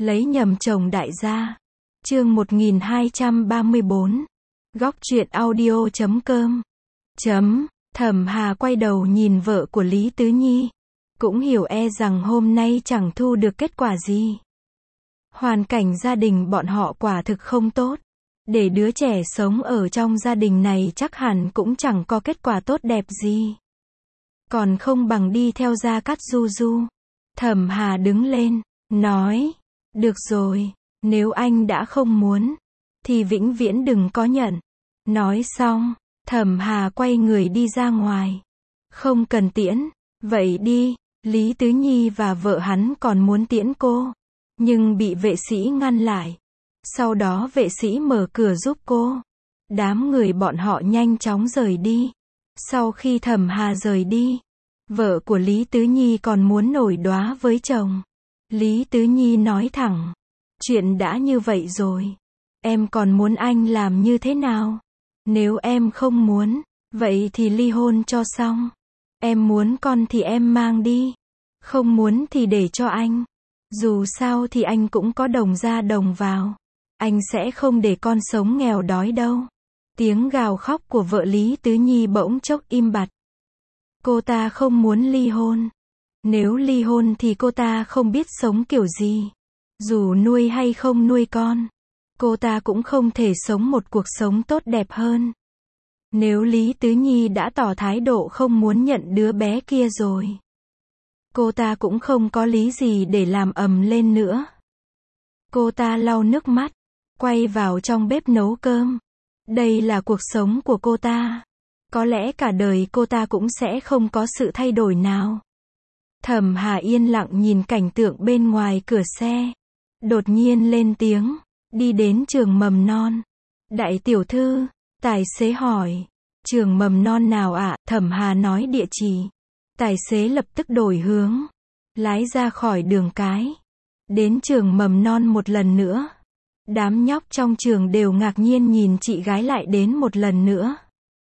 Lấy nhầm chồng đại gia. Chương 1234. Góc truyện audio.com. Thẩm Hà quay đầu nhìn vợ của Lý Tứ Nhi. Cũng hiểu rằng hôm nay chẳng thu được kết quả gì. Hoàn cảnh gia đình bọn họ quả thực không tốt. Để đứa trẻ sống ở trong gia đình này chắc hẳn cũng chẳng có kết quả tốt đẹp gì. Còn không bằng đi theo Gia Cát Du Du. Thẩm Hà đứng lên, nói, được rồi, nếu anh đã không muốn, thì vĩnh viễn đừng có nhận. Nói xong, Thẩm Hà quay người đi ra ngoài. Không cần tiễn, vậy đi. Lý Tứ Nhi và vợ hắn còn muốn tiễn cô, nhưng bị vệ sĩ ngăn lại. Sau đó vệ sĩ mở cửa giúp cô. Đám người bọn họ nhanh chóng rời đi. Sau khi Thẩm Hà rời đi, vợ của Lý Tứ Nhi còn muốn nổi đoá với chồng. Lý Tứ Nhi nói thẳng, chuyện đã như vậy rồi, em còn muốn anh làm như thế nào? Nếu em không muốn, vậy thì ly hôn cho xong. Em muốn con thì em mang đi, không muốn thì để cho anh. Dù sao thì anh cũng có đồng ra đồng vào. Anh sẽ không để con sống nghèo đói đâu. Tiếng gào khóc của vợ Lý Tứ Nhi bỗng chốc im bặt. Cô ta không muốn ly hôn. Nếu ly hôn thì cô ta không biết sống kiểu gì. Dù nuôi hay không nuôi con, cô ta cũng không thể sống một cuộc sống tốt đẹp hơn. Nếu Lý Tứ Nhi đã tỏ thái độ không muốn nhận đứa bé kia rồi, cô ta cũng không có lý gì để làm ầm lên nữa. Cô ta lau nước mắt, quay vào trong bếp nấu cơm. Đây là cuộc sống của cô ta. Có lẽ cả đời cô ta cũng sẽ không có sự thay đổi nào. Thẩm Hà yên lặng nhìn cảnh tượng bên ngoài cửa xe. Đột nhiên lên tiếng, đi đến trường mầm non. Đại tiểu thư, tài xế hỏi, trường mầm non nào ạ? Thẩm Hà nói địa chỉ. Tài xế lập tức đổi hướng, lái ra khỏi đường cái. Đến trường mầm non một lần nữa. Đám nhóc trong trường đều ngạc nhiên nhìn chị gái lại đến một lần nữa.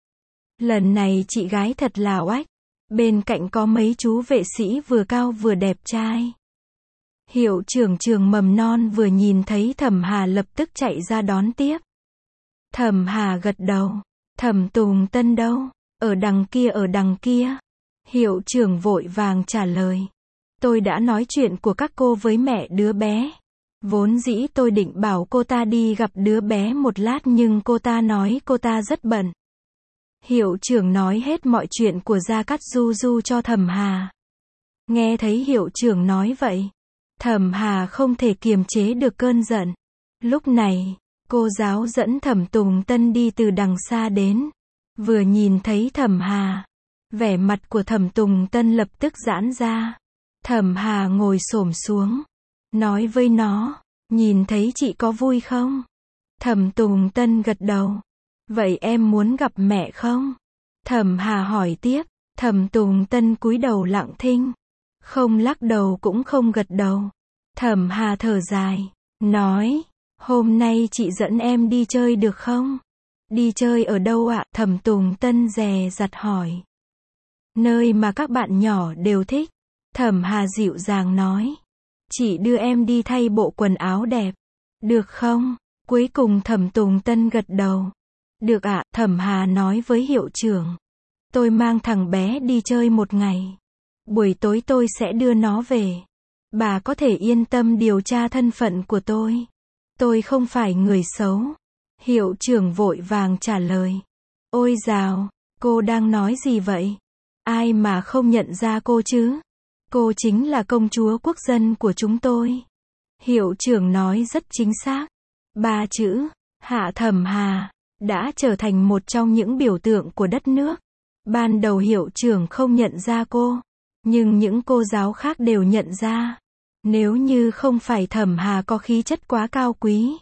Lần này chị gái thật là oách. Bên cạnh có mấy chú vệ sĩ vừa cao vừa đẹp trai. Hiệu trưởng trường mầm non vừa nhìn thấy Thẩm Hà lập tức chạy ra đón tiếp. Thẩm Hà gật đầu. Thẩm Tùng Tân đâu? Ở đằng kia, ở đằng kia. Hiệu trưởng vội vàng trả lời. Tôi đã nói chuyện của các cô với mẹ đứa bé. Vốn dĩ tôi định bảo cô ta đi gặp đứa bé một lát nhưng cô ta nói cô ta rất bận. Hiệu trưởng nói hết mọi chuyện của Gia Cát Du Du cho Thẩm Hà. Nghe thấy hiệu trưởng nói vậy, Thẩm Hà không thể kiềm chế được cơn giận. Lúc này, cô giáo dẫn Thẩm Tùng Tân đi từ đằng xa đến. Vừa nhìn thấy Thẩm Hà, vẻ mặt của Thẩm Tùng Tân lập tức giãn ra. Thẩm Hà ngồi xổm xuống, nói với nó, nhìn thấy chị có vui không? Thẩm Tùng Tân gật đầu. Vậy em muốn gặp mẹ không? Thẩm Hà hỏi tiếp. Thẩm Tùng Tân cúi đầu lặng thinh, không lắc đầu cũng không gật đầu. Thẩm Hà thở dài, nói, hôm nay chị dẫn em đi chơi được không? Đi chơi ở đâu ạ? Thẩm Tùng Tân dè dặt hỏi. Nơi mà các bạn nhỏ đều thích. Thẩm Hà dịu dàng nói. Chị đưa em đi thay bộ quần áo đẹp, được không? Cuối cùng Thẩm Tùng Tân gật đầu. Được ạ, Thẩm Hà nói với hiệu trưởng. Tôi mang thằng bé đi chơi một ngày. Buổi tối tôi sẽ đưa nó về. Bà có thể yên tâm điều tra thân phận của tôi. Tôi không phải người xấu. Hiệu trưởng vội vàng trả lời. Ôi dào, cô đang nói gì vậy? Ai mà không nhận ra cô chứ? Cô chính là công chúa quốc dân của chúng tôi. Hiệu trưởng nói rất chính xác. Ba chữ, Hạ Thẩm Hà, đã trở thành một trong những biểu tượng của đất nước. Ban đầu hiệu trưởng không nhận ra cô, nhưng những cô giáo khác đều nhận ra. Nếu như không phải Thẩm Hà có khí chất quá cao quý,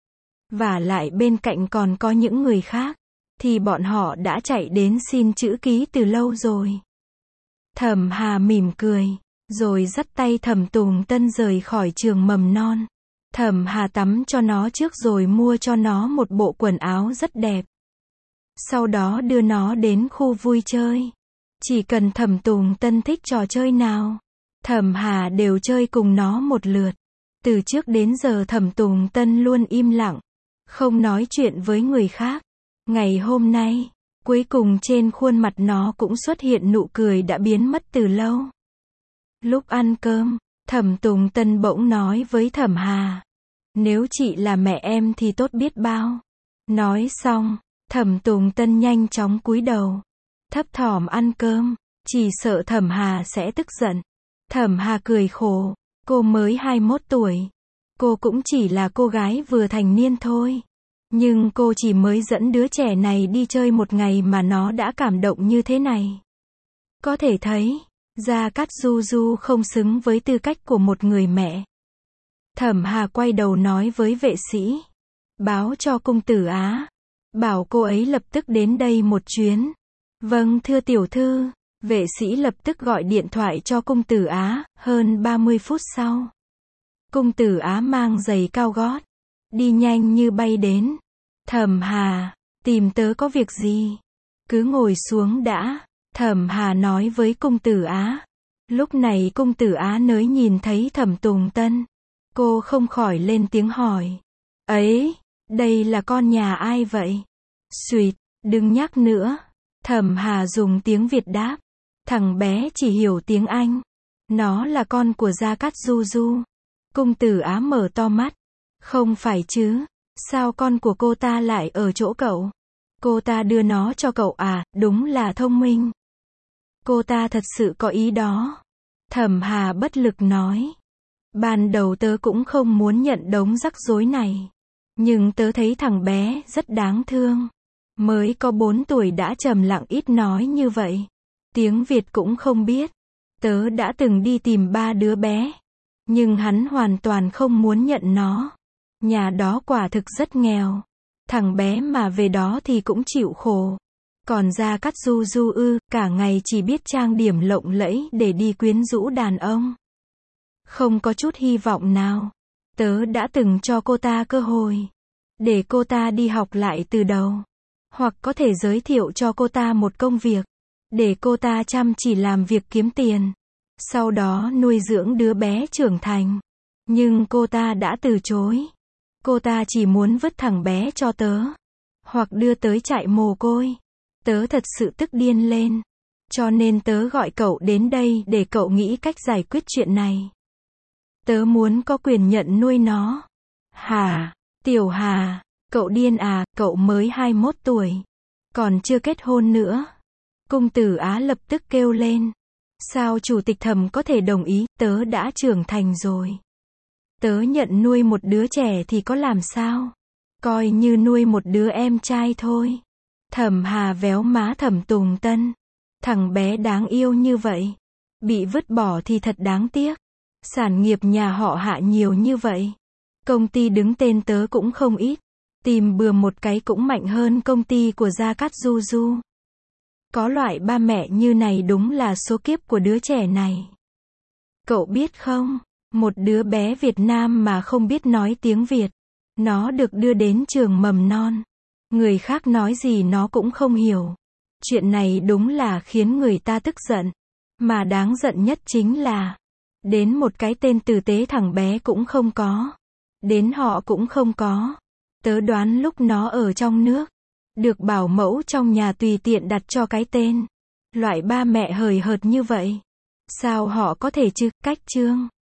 và lại bên cạnh còn có những người khác, thì bọn họ đã chạy đến xin chữ ký từ lâu rồi. Thẩm Hà mỉm cười, rồi dắt tay Thẩm Tùng Tân rời khỏi trường mầm non. Thẩm Hà tắm cho nó trước rồi mua cho nó một bộ quần áo rất đẹp. Sau đó đưa nó đến khu vui chơi. Chỉ cần Thẩm Tùng Tân thích trò chơi nào, Thẩm Hà đều chơi cùng nó một lượt. Từ trước đến giờ Thẩm Tùng Tân luôn im lặng, không nói chuyện với người khác. Ngày hôm nay, cuối cùng trên khuôn mặt nó cũng xuất hiện nụ cười đã biến mất từ lâu. Lúc ăn cơm, Thẩm Tùng Tân bỗng nói với Thẩm Hà. Nếu chị là mẹ em thì tốt biết bao. Nói xong, Thẩm Tùng Tân nhanh chóng cúi đầu, thấp thỏm ăn cơm, chỉ sợ Thẩm Hà sẽ tức giận. Thẩm Hà cười khổ, cô mới 21 tuổi. Cô cũng chỉ là cô gái vừa thành niên thôi. Nhưng cô chỉ mới dẫn đứa trẻ này đi chơi một ngày mà nó đã cảm động như thế này. Có thể thấy, Gia Cát Du Du không xứng với tư cách của một người mẹ. Thẩm Hà quay đầu nói với vệ sĩ. Báo cho công tử Á. Bảo cô ấy lập tức đến đây một chuyến. Vâng thưa tiểu thư. Vệ sĩ lập tức gọi điện thoại cho công tử Á. Hơn 30 phút sau, công tử Á mang giày cao gót, đi nhanh như bay đến. Thẩm Hà, tìm tớ có việc gì? Cứ ngồi xuống đã. Thẩm Hà nói với công tử Á. Lúc này công tử Á nới nhìn thấy Thẩm Tùng Tân. Cô không khỏi lên tiếng hỏi. Ấy, đây là con nhà ai vậy? Xuyệt, đừng nhắc nữa. Thẩm Hà dùng tiếng Việt đáp. Thằng bé chỉ hiểu tiếng Anh. Nó là con của Gia Cát Du Du. Công tử Á mở to mắt. Không phải chứ, sao con của cô ta lại ở chỗ cậu? Cô ta đưa nó cho cậu à, đúng là thông minh. Cô ta thật sự có ý đó. Thẩm Hà bất lực nói. Ban đầu tớ cũng không muốn nhận đống rắc rối này. Nhưng tớ thấy thằng bé rất đáng thương. Mới có 4 tuổi đã trầm lặng ít nói như vậy. Tiếng Việt cũng không biết. Tớ đã từng đi tìm 3 đứa bé. Nhưng hắn hoàn toàn không muốn nhận nó. Nhà đó quả thực rất nghèo. Thằng bé mà về đó thì cũng chịu khổ. Còn Gia Cát Du Du cả ngày chỉ biết trang điểm lộng lẫy để đi quyến rũ đàn ông. Không có chút hy vọng nào. Tớ đã từng cho cô ta cơ hội. Để cô ta đi học lại từ đầu. Hoặc có thể giới thiệu cho cô ta một công việc. Để cô ta chăm chỉ làm việc kiếm tiền. Sau đó nuôi dưỡng đứa bé trưởng thành. Nhưng cô ta đã từ chối. Cô ta chỉ muốn vứt thằng bé cho tớ. Hoặc đưa tới trại mồ côi. Tớ thật sự tức điên lên. Cho nên tớ gọi cậu đến đây để cậu nghĩ cách giải quyết chuyện này. Tớ muốn có quyền nhận nuôi nó. Hả? Tiểu Hà, cậu điên à, cậu mới 21 tuổi. Còn chưa kết hôn nữa. Công tử Á lập tức kêu lên. Sao chủ tịch Thẩm có thể đồng ý, tớ đã trưởng thành rồi. Tớ nhận nuôi một đứa trẻ thì có làm sao? Coi như nuôi một đứa em trai thôi. Thẩm Hà véo má Thẩm Tùng Tân. Thằng bé đáng yêu như vậy. Bị vứt bỏ thì thật đáng tiếc. Sản nghiệp nhà họ Hạ nhiều như vậy. Công ty đứng tên tớ cũng không ít. Tìm bừa một cái cũng mạnh hơn công ty của Gia Cát Du Du. Có loại ba mẹ như này đúng là số kiếp của đứa trẻ này. Cậu biết không, một đứa bé Việt Nam mà không biết nói tiếng Việt. Nó được đưa đến trường mầm non. Người khác nói gì nó cũng không hiểu. Chuyện này đúng là khiến người ta tức giận. Mà đáng giận nhất chính là, đến một cái tên tử tế thằng bé cũng không có. Đến họ cũng không có. Tớ đoán lúc nó ở trong nước, được bảo mẫu trong nhà tùy tiện đặt cho cái tên. Loại ba mẹ hời hợt như vậy. Sao họ có thể chứ, cách chương.